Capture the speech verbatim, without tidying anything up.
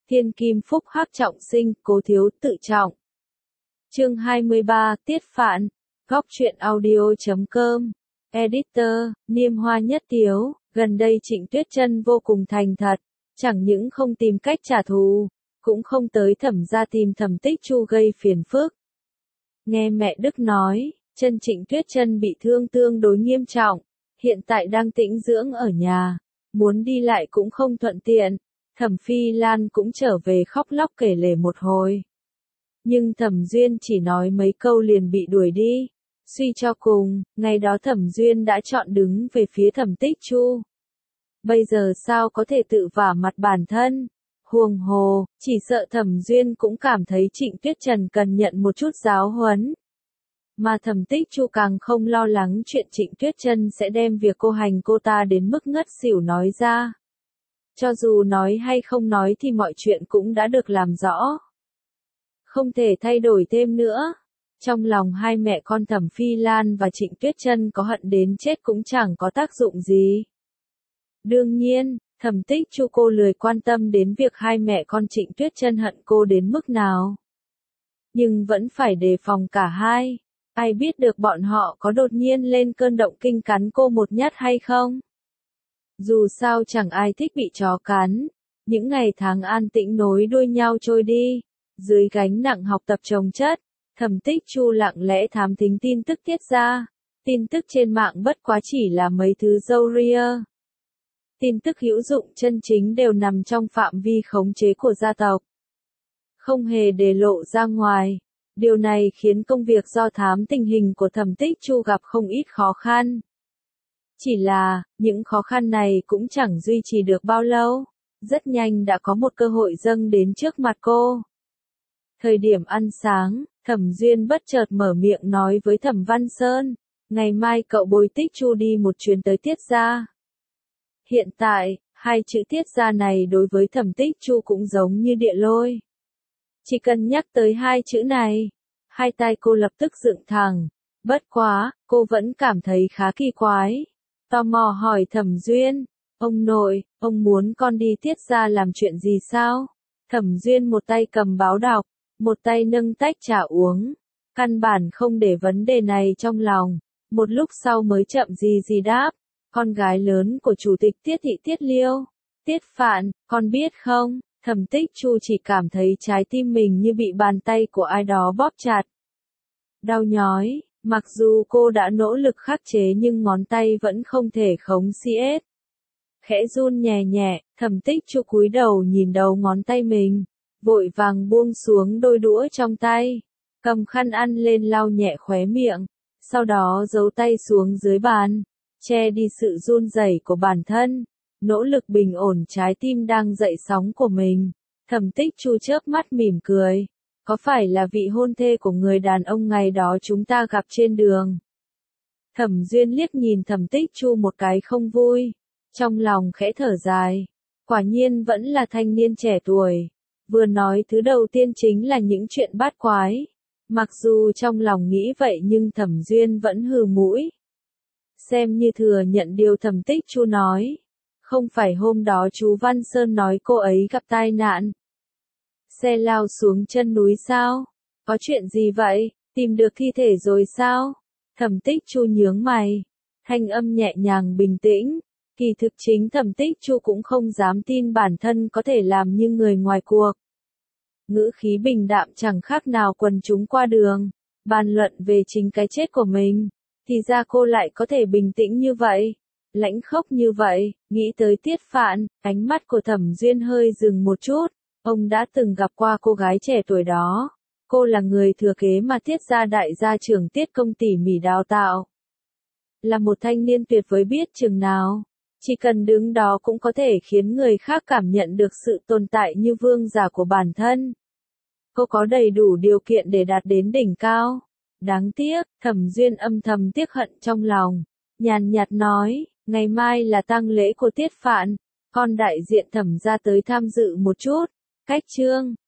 thiên kim phúc hắc trọng sinh, cố thiếu tự trọng. Chương hai mươi ba, Tiết Phạn, góc truyện audio chấm com, Editor, Niêm Hoa Nhất Tiếu, gần đây Trịnh Tuyết Chân vô cùng thành thật, chẳng những không tìm cách trả thù, cũng không tới Thẩm gia tìm Thẩm Tích Chu gây phiền phức. Nghe mẹ Đức nói, chân Trịnh Tuyết Chân bị thương tương đối nghiêm trọng, hiện tại đang tĩnh dưỡng ở nhà, muốn đi lại cũng không thuận tiện. Thẩm Phi Lan cũng trở về khóc lóc kể lể một hồi. Nhưng Thẩm Duyên chỉ nói mấy câu liền bị đuổi đi. Suy cho cùng, ngày đó Thẩm Duyên đã chọn đứng về phía Thẩm Tích Chu. Bây giờ sao có thể tự vả mặt bản thân? Huồng hồ, chỉ sợ Thẩm Duyên cũng cảm thấy Trịnh Tuyết Trần cần nhận một chút giáo huấn. Mà Thẩm Tích Chu càng không lo lắng chuyện Trịnh Tuyết Chân sẽ đem việc cô hành cô ta đến mức ngất xỉu nói ra. Cho dù nói hay không nói thì mọi chuyện cũng đã được làm rõ. Không thể thay đổi thêm nữa. Trong lòng hai mẹ con Thẩm Phi Lan và Trịnh Tuyết Chân có hận đến chết cũng chẳng có tác dụng gì. Đương nhiên, Thẩm Tích Chu cô lười quan tâm đến việc hai mẹ con Trịnh Tuyết Chân hận cô đến mức nào. Nhưng vẫn phải đề phòng cả hai. Ai biết được bọn họ có đột nhiên lên cơn động kinh cắn cô một nhát hay không? Dù sao chẳng ai thích bị chó cắn. Những ngày tháng an tĩnh nối đuôi nhau trôi đi. Dưới gánh nặng học tập chồng chất, Thẩm Tích Chu lặng lẽ thám thính tin tức tiết ra. Tin tức trên mạng bất quá chỉ là mấy thứ râu ria. Tin tức hữu dụng chân chính đều nằm trong phạm vi khống chế của gia tộc. Không hề để lộ ra ngoài. Điều này khiến công việc do thám tình hình của Thẩm Tích Chu gặp không ít khó khăn. Chỉ là, những khó khăn này cũng chẳng duy trì được bao lâu. Rất nhanh đã có một cơ hội dâng đến trước mặt cô. Thời điểm ăn sáng, Thẩm Duyên bất chợt mở miệng nói với Thẩm Văn Sơn, ngày mai cậu bồi Tích Chu đi một chuyến tới Tiết gia. Hiện tại, hai chữ Tiết gia này đối với Thẩm Tích Chu cũng giống như địa lôi. Chỉ cần nhắc tới hai chữ này, hai tay cô lập tức dựng thẳng. Bất quá, cô vẫn cảm thấy khá kỳ quái. Tò mò hỏi Thẩm Duyên, ông nội, ông muốn con đi Tiết gia làm chuyện gì sao? Thẩm Duyên một tay cầm báo đọc, một tay nâng tách trà uống. Căn bản không để vấn đề này trong lòng. Một lúc sau mới chậm gì gì đáp, con gái lớn của chủ tịch Tiết thị Tiết Liêu. Tiết Phạn, con biết không? Thẩm Tích Chu chỉ cảm thấy trái tim mình như bị bàn tay của ai đó bóp chặt. Đau nhói, mặc dù cô đã nỗ lực khắc chế nhưng ngón tay vẫn không thể khống xiết. Khẽ run nhẹ nhẹ, Thẩm Tích Chu cúi đầu nhìn đầu ngón tay mình, vội vàng buông xuống đôi đũa trong tay, cầm khăn ăn lên lau nhẹ khóe miệng, sau đó giấu tay xuống dưới bàn, che đi sự run rẩy của bản thân. Nỗ lực bình ổn trái tim đang dậy sóng của mình. Thẩm Tích Chu chớp mắt mỉm cười. Có phải là vị hôn thê của người đàn ông ngày đó chúng ta gặp trên đường? Thẩm Duyên liếc nhìn Thẩm Tích Chu một cái không vui. Trong lòng khẽ thở dài. Quả nhiên vẫn là thanh niên trẻ tuổi. Vừa nói thứ đầu tiên chính là những chuyện bát quái. Mặc dù trong lòng nghĩ vậy nhưng Thẩm Duyên vẫn hừ mũi. Xem như thừa nhận điều Thẩm Tích Chu nói. Không phải hôm đó chú Văn Sơn nói cô ấy gặp tai nạn. Xe lao xuống chân núi sao? Có chuyện gì vậy? Tìm được thi thể rồi sao? Thẩm Tích Chu nhướng mày. Thanh âm nhẹ nhàng bình tĩnh. Kỳ thực chính Thẩm Tích Chu cũng không dám tin bản thân có thể làm như người ngoài cuộc. Ngữ khí bình đạm chẳng khác nào quần chúng qua đường. Bàn luận về chính cái chết của mình. Thì ra cô lại có thể bình tĩnh như vậy. Lãnh khốc như vậy, nghĩ tới Tiết Phạn, ánh mắt của Thẩm Duyên hơi dừng một chút. Ông đã từng gặp qua cô gái trẻ tuổi đó. Cô là người thừa kế mà Tiết gia đại gia trưởng Tiết Công tỉ mỉ đào tạo. Là một thanh niên tuyệt vời biết chừng nào. Chỉ cần đứng đó cũng có thể khiến người khác cảm nhận được sự tồn tại như vương giả của bản thân. Cô có đầy đủ điều kiện để đạt đến đỉnh cao. Đáng tiếc, Thẩm Duyên âm thầm tiếc hận trong lòng. Nhàn nhạt nói, ngày mai là tang lễ của Tiết Phạn, con đại diện Thẩm gia tới tham dự một chút. Cách chương,